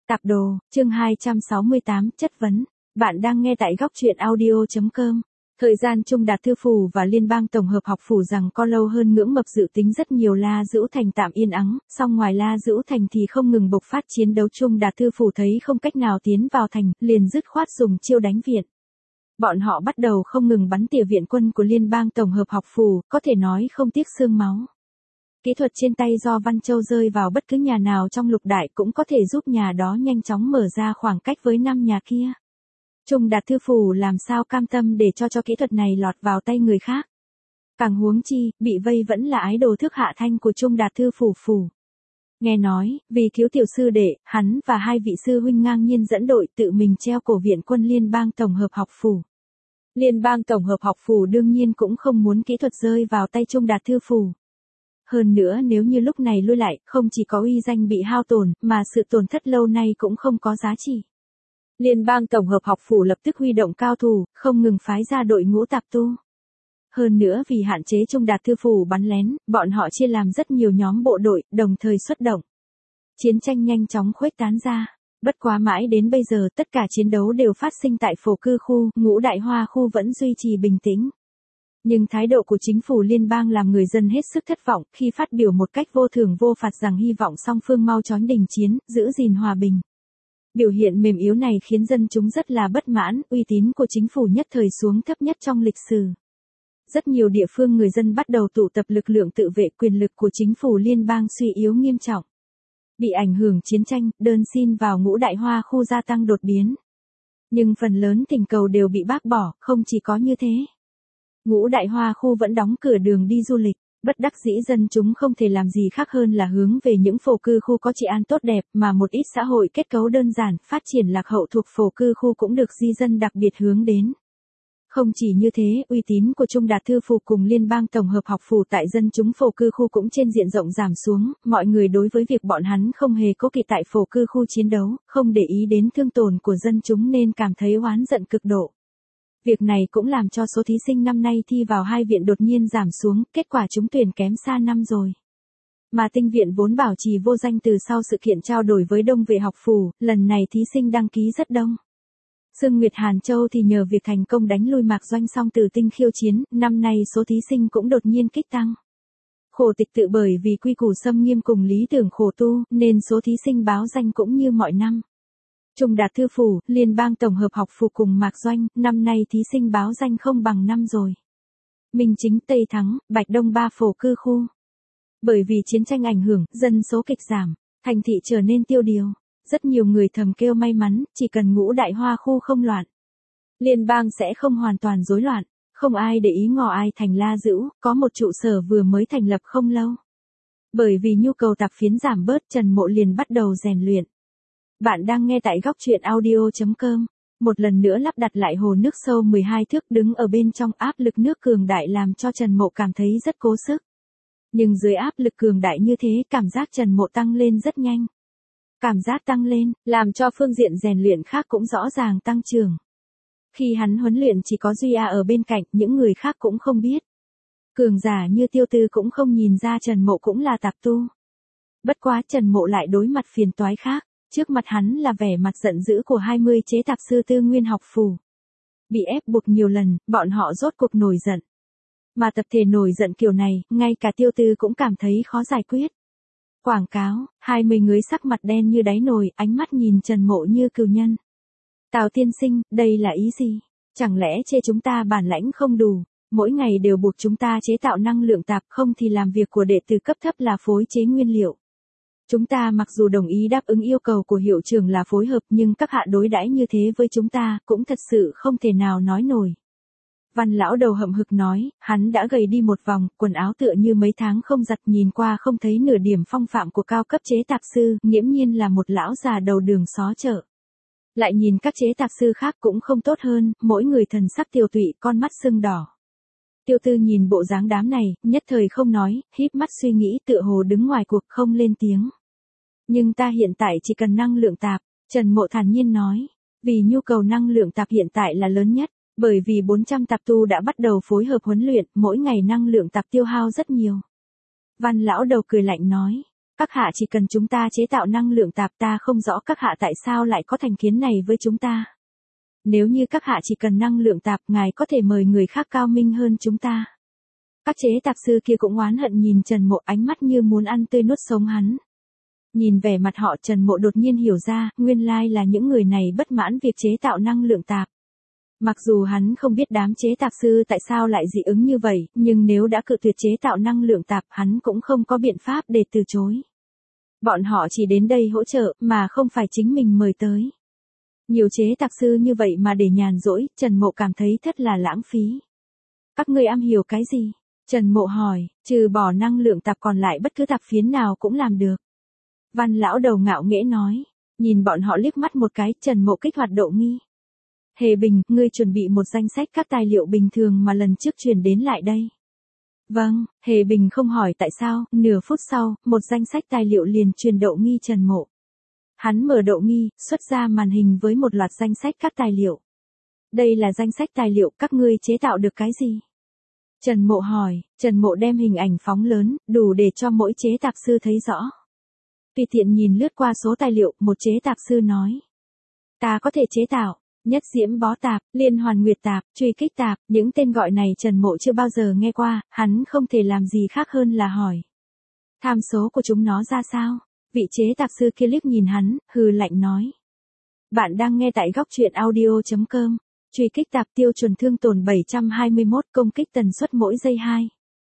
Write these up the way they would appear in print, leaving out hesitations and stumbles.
Tạp đồ, chương 268, chất vấn. Bạn đang nghe tại góc truyện audio.com. Thời gian Trung Đạt Thư Phủ và Liên bang Tổng hợp học phủ rằng co lâu hơn ngưỡng mập dự tính rất nhiều. La Dữu Thành tạm yên ắng, song ngoài La Dữu Thành thì không ngừng bộc phát chiến đấu. Trung Đạt Thư Phủ thấy không cách nào tiến vào thành, liền dứt khoát dùng chiêu đánh viện. Bọn họ bắt đầu không ngừng bắn tỉa viện quân của Liên bang Tổng hợp học phủ, có thể nói không tiếc xương máu. Kỹ thuật trên tay do Văn Châu rơi vào bất cứ nhà nào trong lục đại cũng có thể giúp nhà đó nhanh chóng mở ra khoảng cách với 5 nhà kia. Trung Đạt Thư Phủ làm sao cam tâm để cho kỹ thuật này lọt vào tay người khác. Càng huống chi, bị vây vẫn là ái đồ Thước Hạ Thanh của Trung Đạt Thư Phủ. Nghe nói, vì thiếu tiểu sư đệ, hắn và hai vị sư huynh ngang nhiên dẫn đội tự mình treo cổ viện quân Liên bang Tổng hợp học phủ. Liên bang Tổng hợp học phủ đương nhiên cũng không muốn kỹ thuật rơi vào tay Trung Đạt Thư Phủ. Hơn nữa nếu như lúc này lui lại, không chỉ có uy danh bị hao tổn, mà sự tổn thất lâu nay cũng không có giá trị. Liên bang Tổng hợp học phủ lập tức huy động cao thủ, không ngừng phái ra đội ngũ tạp tu. Hơn nữa vì hạn chế Trung Đạt Thư Phủ bắn lén, bọn họ chia làm rất nhiều nhóm bộ đội, đồng thời xuất động. Chiến tranh nhanh chóng khuếch tán ra. Bất quá mãi đến bây giờ tất cả chiến đấu đều phát sinh tại phổ cư khu, Ngũ Đại Hoa khu vẫn duy trì bình tĩnh. Nhưng thái độ của chính phủ liên bang làm người dân hết sức thất vọng khi phát biểu một cách vô thưởng vô phạt rằng hy vọng song phương mau chóng đình chiến, giữ gìn hòa bình. Biểu hiện mềm yếu này khiến dân chúng rất là bất mãn, uy tín của chính phủ nhất thời xuống thấp nhất trong lịch sử. Rất nhiều địa phương người dân bắt đầu tụ tập lực lượng tự vệ, quyền lực của chính phủ liên bang suy yếu nghiêm trọng. Bị ảnh hưởng chiến tranh, đơn xin vào Ngũ Đại Hoa khu gia tăng đột biến. Nhưng phần lớn thỉnh cầu đều bị bác bỏ, không chỉ có như thế. Ngũ Đại Hoa khu vẫn đóng cửa đường đi du lịch, bất đắc dĩ dân chúng không thể làm gì khác hơn là hướng về những phổ cư khu có trị an tốt đẹp mà một ít xã hội kết cấu đơn giản, phát triển lạc hậu thuộc phổ cư khu cũng được di dân đặc biệt hướng đến. Không chỉ như thế, uy tín của Trung Đạt Thư Phủ cùng Liên bang Tổng hợp học phủ tại dân chúng phổ cư khu cũng trên diện rộng giảm xuống, mọi người đối với việc bọn hắn không hề cố kỵ tại phổ cư khu chiến đấu, không để ý đến thương tổn của dân chúng nên cảm thấy oán giận cực độ. Việc này cũng làm cho số thí sinh năm nay thi vào hai viện đột nhiên giảm xuống, kết quả trúng tuyển kém xa năm rồi. Mà Tinh viện vốn bảo trì vô danh từ sau sự kiện trao đổi với Đông Vệ học phủ, lần này thí sinh đăng ký rất đông. Sương Nguyệt Hàn Châu thì nhờ việc thành công đánh lui Mạc Doanh song từ Tinh khiêu chiến, năm nay số thí sinh cũng đột nhiên kích tăng. Khổ tịch tự bởi vì quy củ xâm nghiêm cùng lý tưởng khổ tu, nên số thí sinh báo danh cũng như mọi năm. Trung Đạt Thư Phủ, Liên bang Tổng hợp học phủ cùng Mạc Doanh, năm nay thí sinh báo danh không bằng năm rồi. Minh Chính, Tây Thắng, Bạch Đông ba phổ cư khu. Bởi vì chiến tranh ảnh hưởng, dân số kịch giảm, thành thị trở nên tiêu điều. Rất nhiều người thầm kêu may mắn, chỉ cần Ngũ Đại Hoa khu không loạn. Liên bang sẽ không hoàn toàn rối loạn, không ai để ý ngò ai. Thành La Dữu, có một trụ sở vừa mới thành lập không lâu. Bởi vì nhu cầu tạp phiến giảm bớt, Trần Mộ liền bắt đầu rèn luyện. Bạn đang nghe tại góc truyện audio.com. Một lần nữa lắp đặt lại hồ nước sâu 12 thước, đứng ở bên trong, áp lực nước cường đại làm cho Trần Mộ cảm thấy rất cố sức. Nhưng dưới áp lực cường đại như thế, cảm giác Trần Mộ tăng lên rất nhanh. Cảm giác tăng lên, làm cho phương diện rèn luyện khác cũng rõ ràng tăng trưởng. Khi hắn huấn luyện chỉ có Duy A ở bên cạnh, những người khác cũng không biết. Cường giả như Tiêu Tư cũng không nhìn ra Trần Mộ cũng là tạp tu. Bất quá Trần Mộ lại đối mặt phiền toái khác. Trước mặt hắn là vẻ mặt giận dữ của 20 chế tạp sư Tư Nguyên học phủ. Bị ép buộc nhiều lần, bọn họ rốt cuộc nổi giận. Mà tập thể nổi giận kiểu này, ngay cả Tiêu Tư cũng cảm thấy khó giải quyết. Quảng cáo, 20 người sắc mặt đen như đáy nồi, ánh mắt nhìn Trần Mộ như cừu nhân. Tào tiên sinh, đây là ý gì? Chẳng lẽ chê chúng ta bản lãnh không đủ, mỗi ngày đều buộc chúng ta chế tạo năng lượng tạp, không thì làm việc của đệ tử cấp thấp là phối chế nguyên liệu. Chúng ta mặc dù đồng ý đáp ứng yêu cầu của hiệu trưởng là phối hợp, nhưng các hạ đối đãi như thế với chúng ta cũng thật sự không thể nào nói nổi. Văn lão đầu hậm hực nói, hắn đã gầy đi một vòng, quần áo tựa như mấy tháng không giặt, nhìn qua không thấy nửa điểm phong phạm của cao cấp chế tạp sư, nghiễm nhiên là một lão già đầu đường xó chợ. Lại nhìn các chế tạp sư khác cũng không tốt hơn, mỗi người thần sắc tiều tụy, con mắt sưng đỏ. Tiêu Tư nhìn bộ dáng đám này, nhất thời không nói, híp mắt suy nghĩ, tựa hồ đứng ngoài cuộc không lên tiếng. Nhưng ta hiện tại chỉ cần năng lượng tạp, Trần Mộ thản nhiên nói, vì nhu cầu năng lượng tạp hiện tại là lớn nhất, bởi vì 400 tạp tu đã bắt đầu phối hợp huấn luyện, mỗi ngày năng lượng tạp tiêu hao rất nhiều. Văn lão đầu cười lạnh nói, Các hạ chỉ cần chúng ta chế tạo năng lượng tạp, ta không rõ các hạ tại sao lại có thành kiến này với chúng ta. Nếu như các hạ chỉ cần năng lượng tạp, ngài có thể mời người khác cao minh hơn chúng ta. Các chế tạp sư kia cũng oán hận nhìn Trần Mộ, ánh mắt như muốn ăn tươi nuốt sống hắn. Nhìn vẻ mặt họ, Trần Mộ đột nhiên hiểu ra, nguyên lai là những người này bất mãn việc chế tạo năng lượng tạp. Mặc dù hắn không biết đám chế tạp sư tại sao lại dị ứng như vậy, nhưng nếu đã cự tuyệt chế tạo năng lượng tạp, hắn cũng không có biện pháp để từ chối. Bọn họ chỉ đến đây hỗ trợ, mà không phải chính mình mời tới. Nhiều chế tạp sư như vậy mà để nhàn rỗi, Trần Mộ cảm thấy thật là lãng phí. Các ngươi am hiểu cái gì? Trần Mộ hỏi, trừ bỏ năng lượng tạp còn lại bất cứ tạp phiến nào cũng làm được. Văn lão đầu ngạo nghễ nói, nhìn bọn họ liếc mắt một cái, Trần Mộ kích hoạt độ nghi. Hề Bình, ngươi chuẩn bị một danh sách các tài liệu bình thường mà lần trước truyền đến lại đây. Vâng, Hề Bình không hỏi tại sao, nửa phút sau, một danh sách tài liệu liền truyền độ nghi Trần Mộ. Hắn mở độ nghi, xuất ra màn hình với một loạt danh sách các tài liệu. Đây là danh sách tài liệu, các ngươi chế tạo được cái gì? Trần Mộ hỏi, Trần Mộ đem hình ảnh phóng lớn, đủ để cho mỗi chế tạp sư thấy rõ. Tùy tiện nhìn lướt qua số tài liệu, một chế tạp sư nói. Ta có thể chế tạo, nhất diễm bó tạp, liên hoàn nguyệt tạp, truy kích tạp, những tên gọi này Trần Mộ chưa bao giờ nghe qua, hắn không thể làm gì khác hơn là hỏi. Tham số của chúng nó ra sao? Vị chế tạp sư kia liếc nhìn hắn, hừ lạnh nói. Bạn đang nghe tại góc truyện audio.com. Truy kích tạp tiêu chuẩn thương tổn 721, công kích tần suất mỗi giây 2.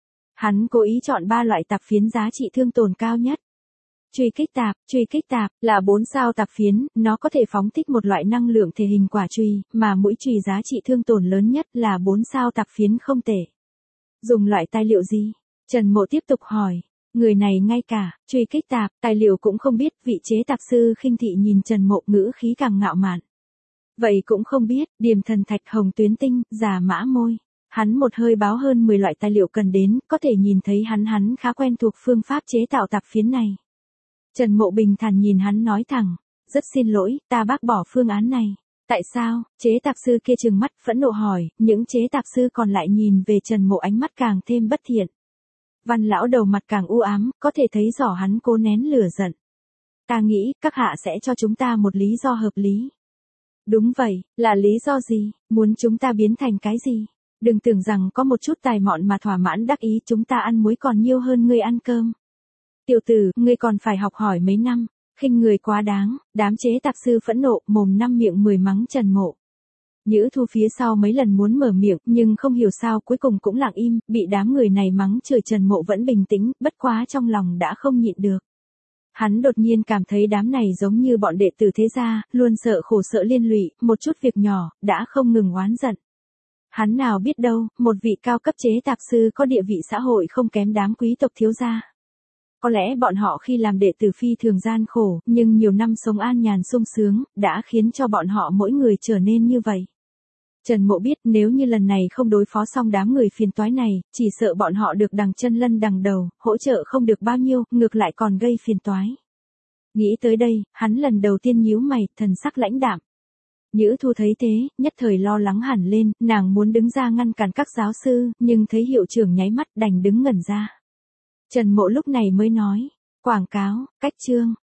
Hắn cố ý chọn 3 loại tạp phiến giá trị thương tổn cao nhất. Truy kích tạp là 4 sao tạp phiến, nó có thể phóng thích một loại năng lượng thể hình quả chùy, mà mũi chùy giá trị thương tổn lớn nhất là 4 sao tạp phiến không tệ. Dùng loại tài liệu gì? Trần Mộ tiếp tục hỏi. Người này ngay cả truy kích tạp, tài liệu cũng không biết, vị chế tạp sư khinh thị nhìn Trần Mộ, ngữ khí càng ngạo mạn. Vậy cũng không biết, điềm thần thạch, hồng tuyến tinh, giả mã môi. Hắn một hơi báo hơn 10 loại tài liệu cần đến, có thể nhìn thấy hắn khá quen thuộc phương pháp chế tạo tạp phiến này. Trần Mộ bình thản nhìn hắn nói thẳng, rất xin lỗi, ta bác bỏ phương án này. Tại sao? Chế tạp sư kia trừng mắt phẫn nộ hỏi, những chế tạp sư còn lại nhìn về Trần Mộ ánh mắt càng thêm bất thiện. Văn lão đầu mặt càng u ám, có thể thấy rõ hắn cố nén lửa giận. Ta nghĩ, các hạ sẽ cho chúng ta một lý do hợp lý. Đúng vậy, là lý do gì? Muốn chúng ta biến thành cái gì? Đừng tưởng rằng có một chút tài mọn mà thỏa mãn đắc ý, chúng ta ăn muối còn nhiều hơn ngươi ăn cơm. Tiểu tử, ngươi còn phải học hỏi mấy năm, khinh người quá đáng, đám chế tạp sư phẫn nộ, mồm năm miệng 10 mắng Trần Mộ. Nhữ Thu phía sau mấy lần muốn mở miệng, nhưng không hiểu sao cuối cùng cũng lặng im, bị đám người này mắng chửi. Trần Mộ vẫn bình tĩnh, bất quá trong lòng đã không nhịn được. Hắn đột nhiên cảm thấy đám này giống như bọn đệ tử thế gia, luôn sợ khổ sợ liên lụy, một chút việc nhỏ, đã không ngừng oán giận. Hắn nào biết đâu, một vị cao cấp chế tạp sư có địa vị xã hội không kém đám quý tộc thiếu gia. Có lẽ bọn họ khi làm đệ tử phi thường gian khổ, nhưng nhiều năm sống an nhàn sung sướng, đã khiến cho bọn họ mỗi người trở nên như vậy. Trần Mộ biết nếu như lần này không đối phó xong đám người phiền toái này, chỉ sợ bọn họ được đằng chân lân đằng đầu, hỗ trợ không được bao nhiêu, ngược lại còn gây phiền toái. Nghĩ tới đây, hắn lần đầu tiên nhíu mày, thần sắc lãnh đạm. Nhữ Thu thấy thế, nhất thời lo lắng hẳn lên, nàng muốn đứng ra ngăn cản các giáo sư, nhưng thấy hiệu trưởng nháy mắt đành đứng ngẩn ra. Trần Mộ lúc này mới nói, quảng cáo, cách chương,